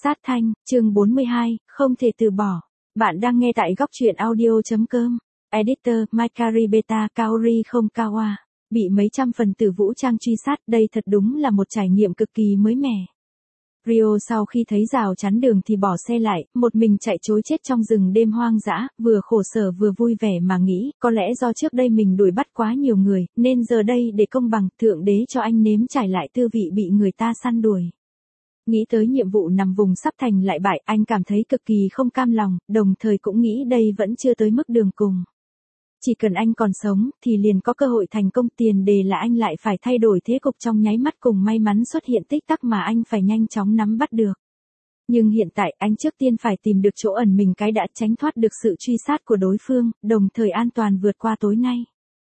Sát thanh, chương 42, không thể từ bỏ. Bạn đang nghe tại góc truyện audio.com. Editor, Makari Beta Kaori không Kawa. Bị mấy trăm phần tử vũ trang truy sát, đây thật đúng là một trải nghiệm cực kỳ mới mẻ. Rio sau khi thấy rào chắn đường thì bỏ xe lại, một mình chạy trối chết trong rừng đêm hoang dã, vừa khổ sở vừa vui vẻ mà nghĩ, có lẽ do trước đây mình đuổi bắt quá nhiều người, nên giờ đây để công bằng, Thượng Đế cho anh nếm trải lại tư vị bị người ta săn đuổi. Nghĩ tới nhiệm vụ nằm vùng sắp thành lại bại, anh cảm thấy cực kỳ không cam lòng, đồng thời cũng nghĩ đây vẫn chưa tới mức đường cùng. Chỉ cần anh còn sống, thì liền có cơ hội thành công, tiền đề là anh lại phải thay đổi thế cục trong nháy mắt cùng may mắn xuất hiện tích tắc mà anh phải nhanh chóng nắm bắt được. Nhưng hiện tại anh trước tiên phải tìm được chỗ ẩn mình cái đã tránh thoát được sự truy sát của đối phương, đồng thời an toàn vượt qua tối nay.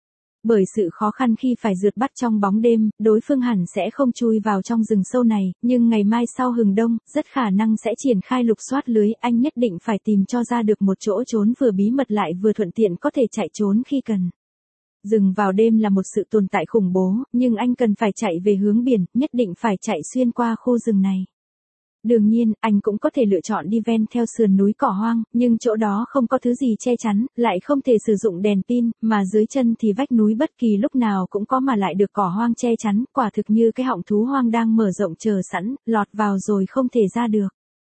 Bởi sự khó khăn khi phải rượt bắt trong bóng đêm, đối phương hẳn sẽ không chui vào trong rừng sâu này, nhưng ngày mai sau hừng đông, rất khả năng sẽ triển khai lục soát lưới, anh nhất định phải tìm cho ra được một chỗ trốn vừa bí mật lại vừa thuận tiện có thể chạy trốn khi cần. Rừng vào đêm là một sự tồn tại khủng bố, nhưng anh cần phải chạy về hướng biển, nhất định phải chạy xuyên qua khu rừng này. Đương nhiên, anh cũng có thể lựa chọn đi ven theo sườn núi cỏ hoang, nhưng chỗ đó không có thứ gì che chắn, lại không thể sử dụng đèn pin, mà dưới chân thì vách núi bất kỳ lúc nào cũng có mà lại được cỏ hoang che chắn, quả thực như cái họng thú hoang đang mở rộng chờ sẵn, lọt vào rồi không thể ra được.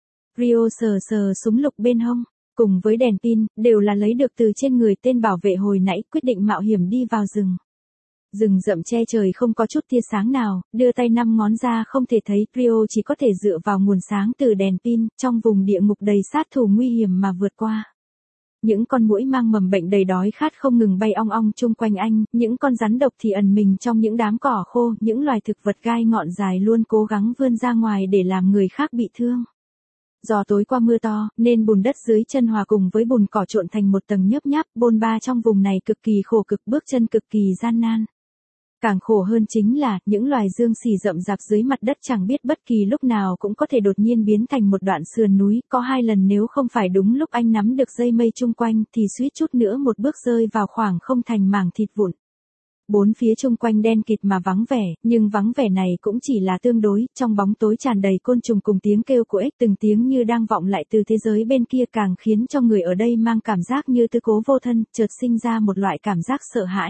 Rio sờ sờ súng lục bên hông, cùng với đèn pin, đều là lấy được từ trên người tên bảo vệ hồi nãy, quyết định mạo hiểm đi vào rừng. Rừng rậm che trời không có chút tia sáng nào, đưa tay 5 ngón ra không thể thấy, Rio chỉ có thể dựa vào nguồn sáng từ đèn pin, trong vùng địa ngục đầy sát thủ nguy hiểm mà vượt qua. Những con muỗi mang mầm bệnh đầy đói khát không ngừng bay ong ong chung quanh anh, những con rắn độc thì ẩn mình trong những đám cỏ khô, những loài thực vật gai ngọn dài luôn cố gắng vươn ra ngoài để làm người khác bị thương. Do tối qua mưa to, nên bùn đất dưới chân hòa cùng với bùn cỏ trộn thành một tầng nhớp nháp, bôn ba trong vùng này cực kỳ khổ cực, bước chân cực kỳ gian nan. Càng khổ hơn chính là, những loài dương xì rậm rạp dưới mặt đất chẳng biết bất kỳ lúc nào cũng có thể đột nhiên biến thành một đoạn sườn núi, có 2 lần nếu không phải đúng lúc anh nắm được dây mây chung quanh thì suýt chút nữa một bước rơi vào khoảng không thành mảng thịt vụn. Bốn phía chung quanh đen kịt mà vắng vẻ, nhưng vắng vẻ này cũng chỉ là tương đối, trong bóng tối tràn đầy côn trùng cùng tiếng kêu của ếch, từng tiếng như đang vọng lại từ thế giới bên kia càng khiến cho người ở đây mang cảm giác như tư cố vô thân, chợt sinh ra một loại cảm giác sợ hãi.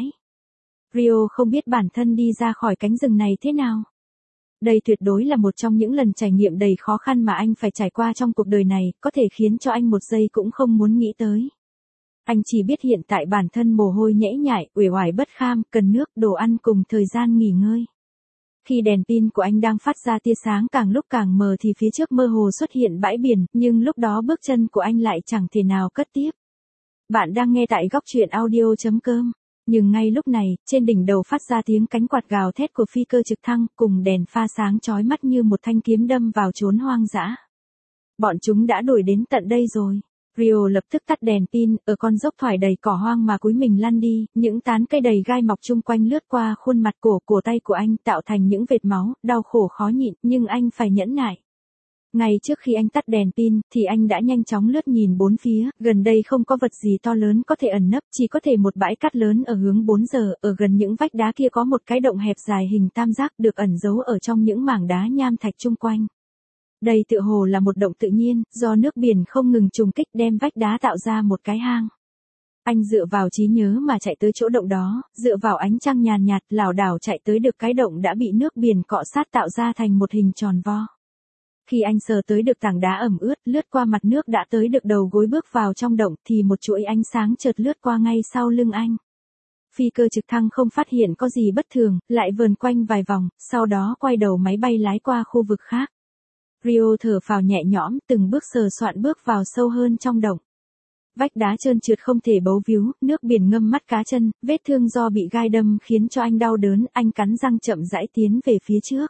Rio không biết bản thân đi ra khỏi cánh rừng này thế nào. Đây tuyệt đối là một trong những lần trải nghiệm đầy khó khăn mà anh phải trải qua trong cuộc đời này, có thể khiến cho anh một giây cũng không muốn nghĩ tới. Anh chỉ biết hiện tại bản thân mồ hôi nhễ nhại, uể oải bất kham, cần nước, đồ ăn cùng thời gian nghỉ ngơi. Khi đèn pin của anh đang phát ra tia sáng càng lúc càng mờ thì phía trước mơ hồ xuất hiện bãi biển, nhưng lúc đó bước chân của anh lại chẳng thể nào cất tiếp. Bạn đang nghe tại góc truyện audio.com. Nhưng ngay lúc này, trên đỉnh đầu phát ra tiếng cánh quạt gào thét của phi cơ trực thăng, cùng đèn pha sáng chói mắt như một thanh kiếm đâm vào chốn hoang dã. Bọn chúng đã đuổi đến tận đây rồi. Rio lập tức tắt đèn pin, ở con dốc thoải đầy cỏ hoang mà cúi mình lăn đi, những tán cây đầy gai mọc chung quanh lướt qua khuôn mặt cổ tay của anh tạo thành những vệt máu, đau khổ khó nhịn, nhưng anh phải nhẫn nại. Ngay trước khi anh tắt đèn pin, thì anh đã nhanh chóng lướt nhìn bốn phía, gần đây không có vật gì to lớn có thể ẩn nấp, chỉ có thể một bãi cát lớn ở hướng 4 giờ, ở gần những vách đá kia có một cái động hẹp dài hình tam giác được ẩn giấu ở trong những mảng đá nham thạch chung quanh. Đây tựa hồ là một động tự nhiên, do nước biển không ngừng trùng kích đem vách đá tạo ra một cái hang. Anh dựa vào trí nhớ mà chạy tới chỗ động đó, dựa vào ánh trăng nhàn nhạt, lảo đảo chạy tới được cái động đã bị nước biển cọ sát tạo ra thành một hình tròn vo. Khi anh sờ tới được tảng đá ẩm ướt, lướt qua mặt nước đã tới được đầu gối bước vào trong động thì một chuỗi ánh sáng chợt lướt qua ngay sau lưng anh. Phi cơ trực thăng không phát hiện có gì bất thường, lại vờn quanh vài vòng, sau đó quay đầu máy bay lái qua khu vực khác. Rio thở phào nhẹ nhõm, từng bước sờ soạn bước vào sâu hơn trong động. Vách đá trơn trượt không thể bấu víu, nước biển ngâm mắt cá chân, vết thương do bị gai đâm khiến cho anh đau đớn, anh cắn răng chậm rãi tiến về phía trước.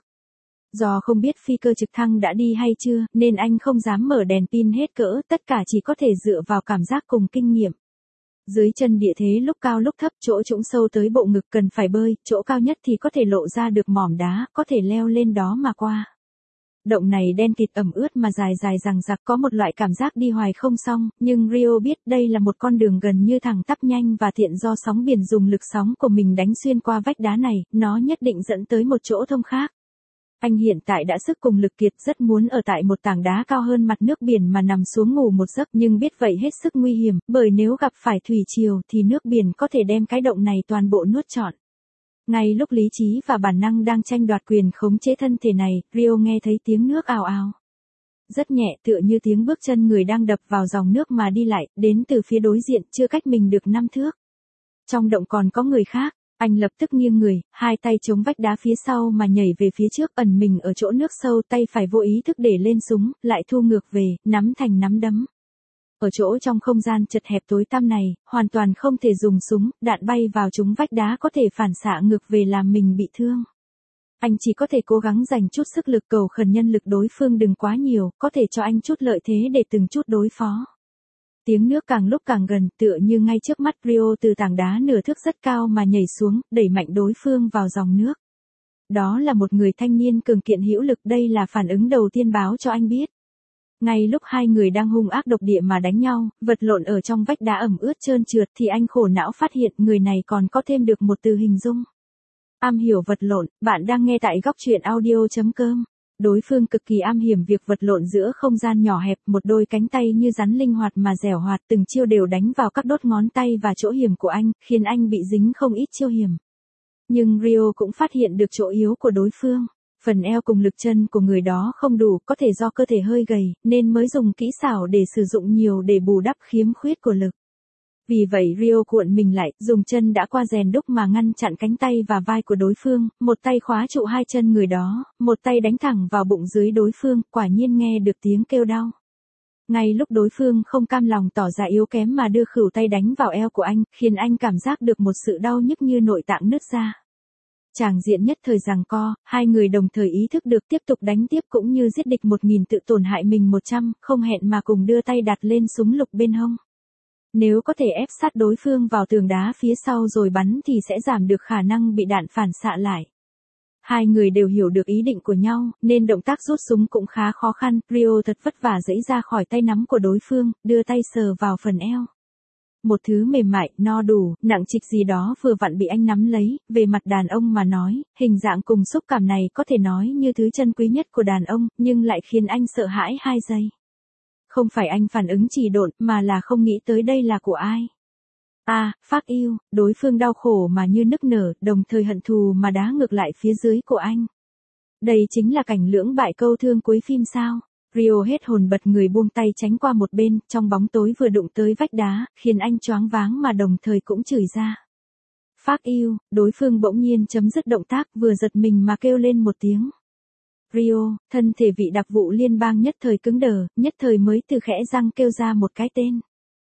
Do không biết phi cơ trực thăng đã đi hay chưa, nên anh không dám mở đèn pin hết cỡ, tất cả chỉ có thể dựa vào cảm giác cùng kinh nghiệm. Dưới chân địa thế lúc cao lúc thấp, chỗ trũng sâu tới bộ ngực cần phải bơi, chỗ cao nhất thì có thể lộ ra được mỏm đá, có thể leo lên đó mà qua. Động này đen kịt ẩm ướt mà dài dài dằng dặc, có một loại cảm giác đi hoài không xong, nhưng Rio biết đây là một con đường gần như thẳng tắp nhanh và tiện do sóng biển dùng lực sóng của mình đánh xuyên qua vách đá này, nó nhất định dẫn tới một chỗ thông khác. Anh hiện tại đã sức cùng lực kiệt, rất muốn ở tại một tảng đá cao hơn mặt nước biển mà nằm xuống ngủ một giấc, nhưng biết vậy hết sức nguy hiểm, bởi nếu gặp phải thủy triều thì nước biển có thể đem cái động này toàn bộ nuốt trọn. Ngay lúc lý trí và bản năng đang tranh đoạt quyền khống chế thân thể này, Rio nghe thấy tiếng nước ào ào. Rất nhẹ, tựa như tiếng bước chân người đang đập vào dòng nước mà đi lại, đến từ phía đối diện, chưa cách mình được 5 thước. Trong động còn có người khác, anh lập tức nghiêng người, hai tay chống vách đá phía sau mà nhảy về phía trước, ẩn mình ở chỗ nước sâu, tay phải vô ý thức để lên súng, lại thu ngược về, nắm thành nắm đấm. Ở chỗ trong không gian chật hẹp tối tăm này, hoàn toàn không thể dùng súng, đạn bay vào trúng vách đá có thể phản xạ ngược về làm mình bị thương. Anh chỉ có thể cố gắng dành chút sức lực cầu khẩn nhân lực đối phương đừng quá nhiều, có thể cho anh chút lợi thế để từng chút đối phó. Tiếng nước càng lúc càng gần, tựa như ngay trước mắt Rio từ tảng đá nửa thước rất cao mà nhảy xuống, đẩy mạnh đối phương vào dòng nước. Đó là một người thanh niên cường kiện hữu lực, đây là phản ứng đầu tiên báo cho anh biết. Ngay lúc hai người đang hung ác độc địa mà đánh nhau, vật lộn ở trong vách đá ẩm ướt trơn trượt thì anh khổ não phát hiện người này còn có thêm được một từ hình dung. Am hiểu vật lộn, bạn đang nghe tại góc truyện audio.com. Đối phương cực kỳ am hiểu việc vật lộn giữa không gian nhỏ hẹp, một đôi cánh tay như rắn linh hoạt mà dẻo hoạt, từng chiêu đều đánh vào các đốt ngón tay và chỗ hiểm của anh, khiến anh bị dính không ít chiêu hiểm. Nhưng Rio cũng phát hiện được chỗ yếu của đối phương. Phần eo cùng lực chân của người đó không đủ, có thể do cơ thể hơi gầy, nên mới dùng kỹ xảo để sử dụng nhiều để bù đắp khiếm khuyết của lực. Vì vậy Rio cuộn mình lại, dùng chân đã qua rèn đúc mà ngăn chặn cánh tay và vai của đối phương, một tay khóa trụ hai chân người đó, một tay đánh thẳng vào bụng dưới đối phương, quả nhiên nghe được tiếng kêu đau. Ngay lúc đối phương không cam lòng tỏ ra yếu kém mà đưa khửu tay đánh vào eo của anh, khiến anh cảm giác được một sự đau nhức như nội tạng nứt ra. Tràng diện nhất thời giằng co, hai người đồng thời ý thức được tiếp tục đánh tiếp cũng như giết địch 1000 tự tổn hại mình 100, không hẹn mà cùng đưa tay đặt lên súng lục bên hông. Nếu có thể ép sát đối phương vào tường đá phía sau rồi bắn thì sẽ giảm được khả năng bị đạn phản xạ lại. Hai người đều hiểu được ý định của nhau, nên động tác rút súng cũng khá khó khăn, Rio thật vất vả giãy ra khỏi tay nắm của đối phương, đưa tay sờ vào phần eo. Một thứ mềm mại, no đủ, nặng trịch gì đó vừa vặn bị anh nắm lấy, về mặt đàn ông mà nói, hình dạng cùng xúc cảm này có thể nói như thứ chân quý nhất của đàn ông, nhưng lại khiến anh sợ hãi 2 giây. Không phải anh phản ứng trì độn, mà là không nghĩ tới đây là của ai. Phát yêu, đối phương đau khổ mà như nức nở, đồng thời hận thù mà đá ngược lại phía dưới của anh. Đây chính là cảnh lưỡng bại câu thương cuối phim sao. Rio hết hồn bật người buông tay tránh qua một bên, trong bóng tối vừa đụng tới vách đá, khiến anh choáng váng mà đồng thời cũng chửi ra. Phát yêu, đối phương bỗng nhiên chấm dứt động tác, vừa giật mình mà kêu lên một tiếng. Rio, thân thể vị đặc vụ liên bang nhất thời cứng đờ, nhất thời mới từ khẽ răng kêu ra một cái tên.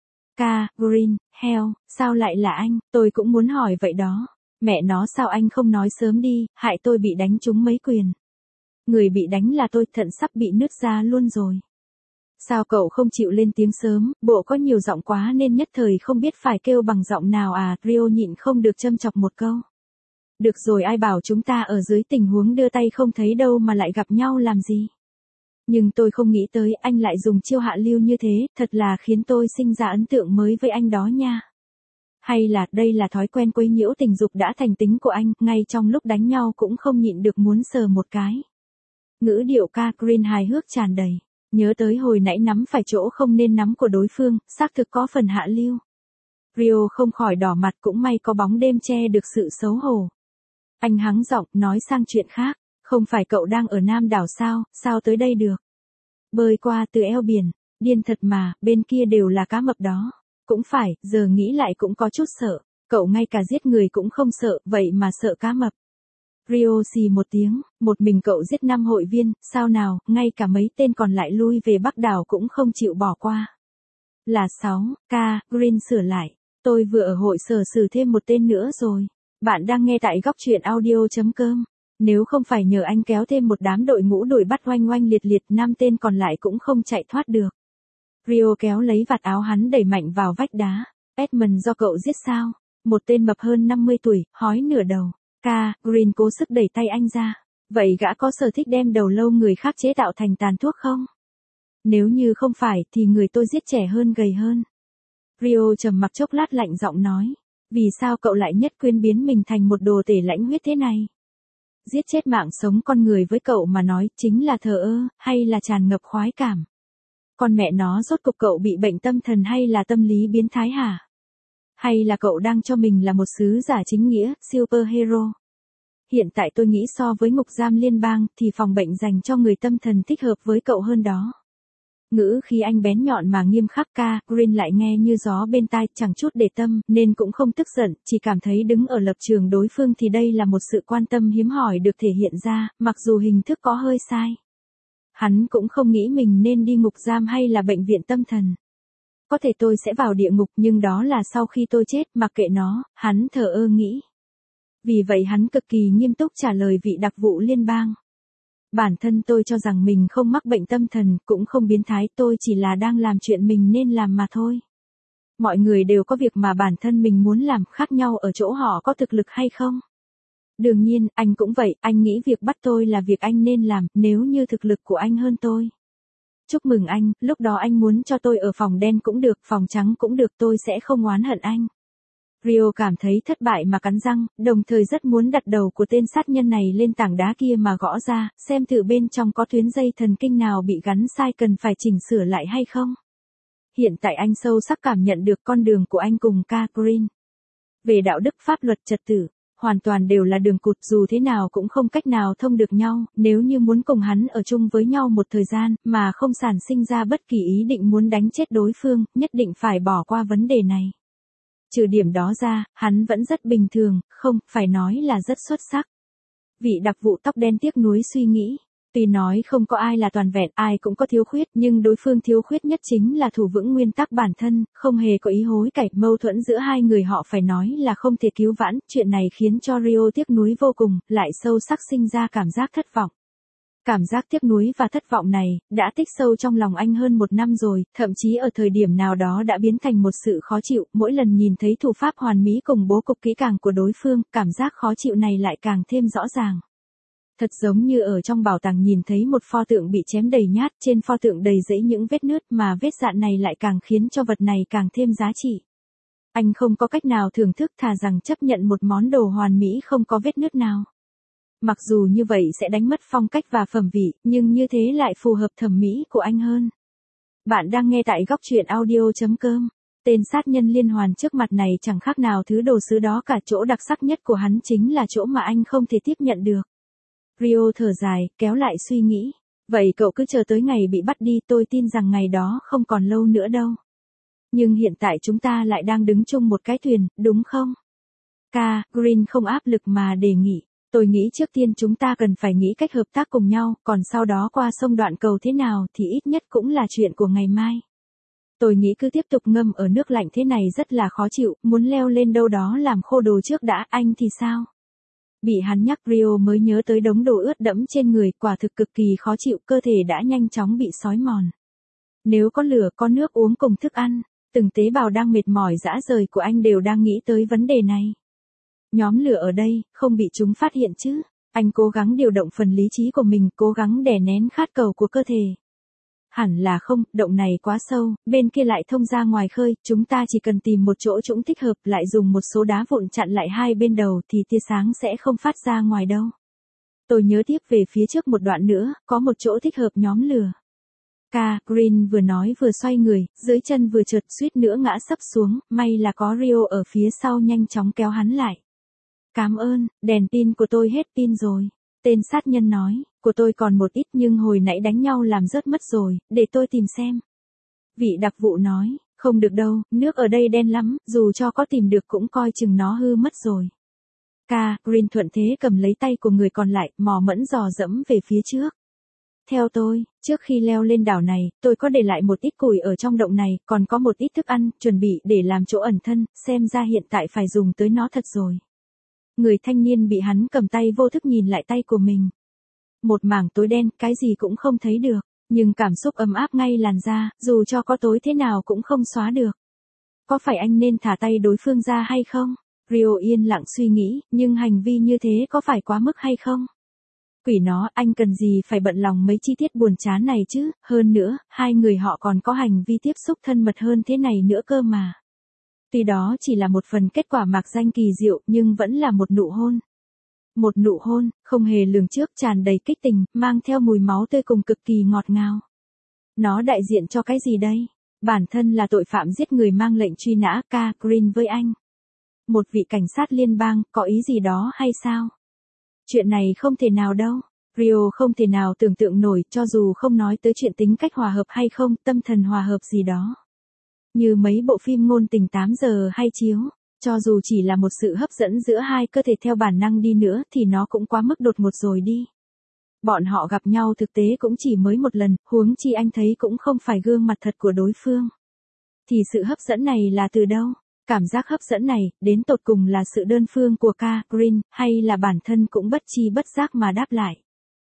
Green, Hell, sao lại là anh, tôi cũng muốn hỏi vậy đó. Mẹ nó sao anh không nói sớm đi, hại tôi bị đánh trúng mấy quyền. Người bị đánh là tôi, thận sắp bị nứt ra luôn rồi. Sao cậu không chịu lên tiếng sớm, bộ có nhiều giọng quá nên nhất thời không biết phải kêu bằng giọng nào à, Rio nhịn không được châm chọc một câu. Được rồi, ai bảo chúng ta ở dưới tình huống đưa tay không thấy đâu mà lại gặp nhau làm gì. Nhưng tôi không nghĩ tới anh lại dùng chiêu hạ lưu như thế, thật là khiến tôi sinh ra ấn tượng mới với anh đó nha. Hay là đây là thói quen quấy nhiễu tình dục đã thành tính của anh, ngay trong lúc đánh nhau cũng không nhịn được muốn sờ một cái. Ngữ điệu Green hài hước tràn đầy, nhớ tới hồi nãy nắm phải chỗ không nên nắm của đối phương, xác thực có phần hạ lưu. Rio không khỏi đỏ mặt, cũng may có bóng đêm che được sự xấu hổ. Anh hắng giọng nói sang chuyện khác, không phải cậu đang ở Nam đảo sao, sao tới đây được? Bơi qua từ eo biển, điên thật mà, bên kia đều là cá mập đó. Cũng phải, giờ nghĩ lại cũng có chút sợ, cậu ngay cả giết người cũng không sợ, vậy mà sợ cá mập. Rio xì một tiếng, một mình cậu giết 5 hội viên, sao nào, ngay cả mấy tên còn lại lui về Bắc đảo cũng không chịu bỏ qua. Là 6, Green sửa lại, tôi vừa ở hội sở xử thêm một tên nữa rồi. Bạn đang nghe tại góc truyện audio.com. Nếu không phải nhờ anh kéo thêm một đám đội ngũ đuổi bắt oanh oanh liệt liệt, 5 tên còn lại cũng không chạy thoát được. Rio kéo lấy vạt áo hắn đẩy mạnh vào vách đá. Edmund do cậu giết sao? Một tên mập hơn 50 tuổi, hói nửa đầu. Green cố sức đẩy tay anh ra. Vậy gã có sở thích đem đầu lâu người khác chế tạo thành tàn thuốc không? Nếu như không phải thì người tôi giết trẻ hơn gầy hơn. Rio trầm mặc chốc lát lạnh giọng nói. Vì sao cậu lại nhất quyến biến mình thành một đồ tể lãnh huyết thế này? Giết chết mạng sống con người với cậu mà nói chính là thờ ơ, hay là tràn ngập khoái cảm? Con mẹ nó, rốt cục cậu bị bệnh tâm thần hay là tâm lý biến thái hả? Hay là cậu đang cho mình là một sứ giả chính nghĩa, superhero? Hiện tại tôi nghĩ so với ngục giam liên bang thì phòng bệnh dành cho người tâm thần thích hợp với cậu hơn đó. Ngữ khí anh bén nhọn mà nghiêm khắc. Green lại nghe như gió bên tai, chẳng chút để tâm, nên cũng không tức giận, chỉ cảm thấy đứng ở lập trường đối phương thì đây là một sự quan tâm hiếm hỏi được thể hiện ra, mặc dù hình thức có hơi sai. Hắn cũng không nghĩ mình nên đi ngục giam hay là bệnh viện tâm thần. Có thể tôi sẽ vào địa ngục nhưng đó là sau khi tôi chết, mặc kệ nó, hắn thờ ơ nghĩ. Vì vậy hắn cực kỳ nghiêm túc trả lời vị đặc vụ liên bang. Bản thân tôi cho rằng mình không mắc bệnh tâm thần, cũng không biến thái, tôi chỉ là đang làm chuyện mình nên làm mà thôi. Mọi người đều có việc mà bản thân mình muốn làm, khác nhau ở chỗ họ có thực lực hay không. Đương nhiên, anh cũng vậy, anh nghĩ việc bắt tôi là việc anh nên làm, nếu như thực lực của anh hơn tôi. Chúc mừng anh, lúc đó anh muốn cho tôi ở phòng đen cũng được, phòng trắng cũng được, tôi sẽ không oán hận anh. Rio cảm thấy thất bại mà cắn răng, đồng thời rất muốn đặt đầu của tên sát nhân này lên tảng đá kia mà gõ ra, xem thử bên trong có tuyến dây thần kinh nào bị gắn sai cần phải chỉnh sửa lại hay không. Hiện tại anh sâu sắc cảm nhận được con đường của anh cùng Green. Về đạo đức, pháp luật, trật tự, hoàn toàn đều là đường cụt, dù thế nào cũng không cách nào thông được nhau, nếu như muốn cùng hắn ở chung với nhau một thời gian, mà không sản sinh ra bất kỳ ý định muốn đánh chết đối phương, nhất định phải bỏ qua vấn đề này. Trừ điểm đó ra, hắn vẫn rất bình thường, không, phải nói là rất xuất sắc. Vị đặc vụ tóc đen tiếc nuối suy nghĩ. Tuy nói không có ai là toàn vẹn, ai cũng có thiếu khuyết, nhưng đối phương thiếu khuyết nhất chính là thủ vững nguyên tắc bản thân, không hề có ý hối cải. Mâu thuẫn giữa hai người họ phải nói là không thể cứu vãn, chuyện này khiến cho Rio tiếc nuối vô cùng, lại sâu sắc sinh ra cảm giác thất vọng. Cảm giác tiếc nuối và thất vọng này, đã tích sâu trong lòng anh hơn 1 năm rồi, thậm chí ở thời điểm nào đó đã biến thành một sự khó chịu, mỗi lần nhìn thấy thủ pháp hoàn mỹ cùng bố cục kỹ càng của đối phương, cảm giác khó chịu này lại càng thêm rõ ràng. Thật giống như ở trong bảo tàng nhìn thấy một pho tượng bị chém đầy nhát, trên pho tượng đầy rẫy những vết nứt mà vết dạn này lại càng khiến cho vật này càng thêm giá trị. Anh không có cách nào thưởng thức, thà rằng chấp nhận một món đồ hoàn mỹ không có vết nứt nào. Mặc dù như vậy sẽ đánh mất phong cách và phẩm vị, nhưng như thế lại phù hợp thẩm mỹ của anh hơn. Bạn đang nghe tại góc truyện audio.com. Tên sát nhân liên hoàn trước mặt này chẳng khác nào thứ đồ sứ đó cả, chỗ đặc sắc nhất của hắn chính là chỗ mà anh không thể tiếp nhận được. Rio thở dài, kéo lại suy nghĩ. Vậy cậu cứ chờ tới ngày bị bắt đi, tôi tin rằng ngày đó không còn lâu nữa đâu. Nhưng hiện tại chúng ta lại đang đứng chung một cái thuyền, đúng không? Green không áp lực mà đề nghị. Tôi nghĩ trước tiên chúng ta cần phải nghĩ cách hợp tác cùng nhau, còn sau đó qua sông đoạn cầu thế nào thì ít nhất cũng là chuyện của ngày mai. Tôi nghĩ cứ tiếp tục ngâm ở nước lạnh thế này rất là khó chịu, muốn leo lên đâu đó làm khô đồ trước đã, anh thì sao? Bị hắn nhắc Rio mới nhớ tới đống đồ ướt đẫm trên người, quả thực cực kỳ khó chịu, cơ thể đã nhanh chóng bị xói mòn. Nếu có lửa, có nước uống cùng thức ăn, từng tế bào đang mệt mỏi rã rời của anh đều đang nghĩ tới vấn đề này. Nhóm lửa ở đây, không bị chúng phát hiện chứ? Anh cố gắng điều động phần lý trí của mình, cố gắng đè nén khát cầu của cơ thể. Hẳn là không, động này quá sâu, bên kia lại thông ra ngoài khơi, chúng ta chỉ cần tìm một chỗ trũng thích hợp, lại dùng một số đá vụn chặn lại hai bên đầu thì tia sáng sẽ không phát ra ngoài đâu. Tôi nhớ tiếp về phía trước một đoạn nữa, có một chỗ thích hợp nhóm lửa. Green vừa nói vừa xoay người, dưới chân vừa trượt suýt nữa ngã sấp xuống, may là có Rio ở phía sau nhanh chóng kéo hắn lại. Cảm ơn, đèn pin của tôi hết pin rồi. Tên sát nhân nói, của tôi còn một ít nhưng hồi nãy đánh nhau làm rớt mất rồi, để tôi tìm xem. Vị đặc vụ nói, không được đâu, nước ở đây đen lắm, dù cho có tìm được cũng coi chừng nó hư mất rồi. Green thuận thế cầm lấy tay của người còn lại, mò mẫm dò dẫm về phía trước. Theo tôi, trước khi leo lên đảo này, tôi có để lại một ít củi ở trong động này, còn có một ít thức ăn, chuẩn bị để làm chỗ ẩn thân, xem ra hiện tại phải dùng tới nó thật rồi. Người thanh niên bị hắn cầm tay vô thức nhìn lại tay của mình. Một mảng tối đen, cái gì cũng không thấy được, nhưng cảm xúc ấm áp ngay làn da, dù cho có tối thế nào cũng không xóa được. Có phải anh nên thả tay đối phương ra hay không? Rio yên lặng suy nghĩ, nhưng hành vi như thế có phải quá mức hay không? Quỷ nó, anh cần gì phải bận lòng mấy chi tiết buồn chán này chứ, hơn nữa, hai người họ còn có hành vi tiếp xúc thân mật hơn thế này nữa cơ mà. Tuy đó chỉ là một phần kết quả mạc danh kỳ diệu nhưng vẫn là một nụ hôn. Một nụ hôn, không hề lường trước tràn đầy kích tình, mang theo mùi máu tươi cùng cực kỳ ngọt ngào. Nó đại diện cho cái gì đây? Bản thân là tội phạm giết người mang lệnh truy nã K. Green với anh. Một vị cảnh sát liên bang, có ý gì đó hay sao? Chuyện này không thể nào đâu. Rio không thể nào tưởng tượng nổi, cho dù không nói tới chuyện tính cách hòa hợp hay không, tâm thần hòa hợp gì đó. Như mấy bộ phim ngôn tình 8 giờ hay chiếu, cho dù chỉ là một sự hấp dẫn giữa hai cơ thể theo bản năng đi nữa thì nó cũng quá mức đột ngột rồi đi. Bọn họ gặp nhau thực tế cũng chỉ mới một lần, huống chi anh thấy cũng không phải gương mặt thật của đối phương. Thì sự hấp dẫn này là từ đâu? Cảm giác hấp dẫn này, đến tột cùng là sự đơn phương của K. Green, hay là bản thân cũng bất chi bất giác mà đáp lại?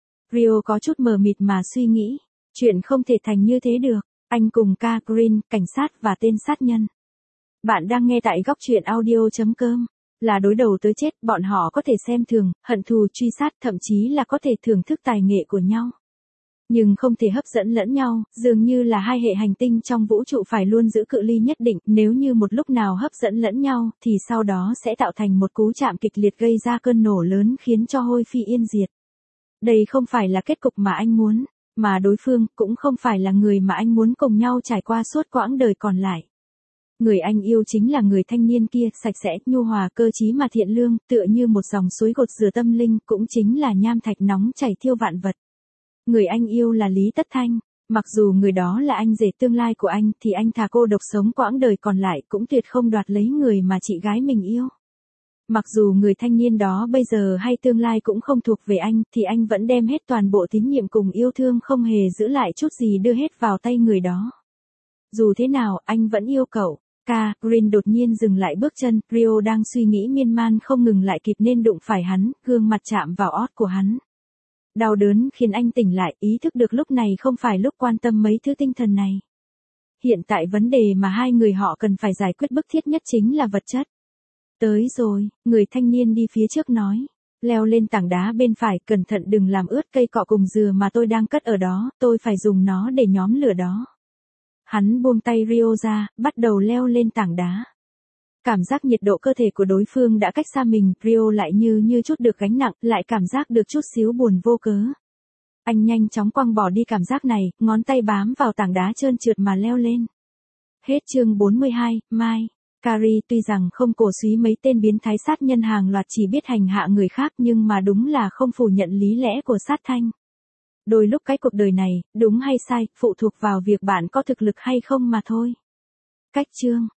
Rio có chút mờ mịt mà suy nghĩ. Chuyện không thể thành như thế được. Anh cùng K. Green, cảnh sát và tên sát nhân. Bạn đang nghe tại góc truyện audio.com. Là đối đầu tới chết, bọn họ có thể xem thường, hận thù, truy sát, thậm chí là có thể thưởng thức tài nghệ của nhau. Nhưng không thể hấp dẫn lẫn nhau, dường như là hai hệ hành tinh trong vũ trụ phải luôn giữ cự ly nhất định, nếu như một lúc nào hấp dẫn lẫn nhau, thì sau đó sẽ tạo thành một cú chạm kịch liệt gây ra cơn nổ lớn khiến cho hôi phi yên diệt. Đây không phải là kết cục mà anh muốn, mà đối phương cũng không phải là người mà anh muốn cùng nhau trải qua suốt quãng đời còn lại. Người anh yêu chính là người thanh niên kia, sạch sẽ, nhu hòa, cơ trí mà thiện lương, tựa như một dòng suối gột rửa tâm linh, cũng chính là nham thạch nóng chảy thiêu vạn vật. Người anh yêu là Lý Tất Thanh. Mặc dù người đó là anh rể tương lai của anh, thì anh thà cô độc sống quãng đời còn lại cũng tuyệt không đoạt lấy người mà chị gái mình yêu. Mặc dù người thanh niên đó bây giờ hay tương lai cũng không thuộc về anh, thì anh vẫn đem hết toàn bộ tín nhiệm cùng yêu thương, không hề giữ lại chút gì, đưa hết vào tay người đó. Dù thế nào, anh vẫn yêu cậu. K. Green đột nhiên dừng lại bước chân, Rio đang suy nghĩ miên man không ngừng lại kịp nên đụng phải hắn, gương mặt chạm vào ót của hắn. Đau đớn khiến anh tỉnh lại, ý thức được lúc này không phải lúc quan tâm mấy thứ tinh thần này. Hiện tại vấn đề mà hai người họ cần phải giải quyết bức thiết nhất chính là vật chất. Tới rồi, người thanh niên đi phía trước nói. Leo lên tảng đá bên phải, cẩn thận đừng làm ướt cây cọ cùng dừa mà tôi đang cất ở đó, tôi phải dùng nó để nhóm lửa đó. Hắn buông tay Rio ra, bắt đầu leo lên tảng đá. Cảm giác nhiệt độ cơ thể của đối phương đã cách xa mình, Rio lại như chút được gánh nặng, lại cảm giác được chút xíu buồn vô cớ. Anh nhanh chóng quăng bỏ đi cảm giác này, ngón tay bám vào tảng đá trơn trượt mà leo lên. Hết chương 42, Mai. Carrie tuy rằng không cổ suý mấy tên biến thái sát nhân hàng loạt chỉ biết hành hạ người khác, nhưng mà đúng là không phủ nhận lý lẽ của sát thanh. Đôi lúc cái cuộc đời này, đúng hay sai, phụ thuộc vào việc bạn có thực lực hay không mà thôi. Cách chương.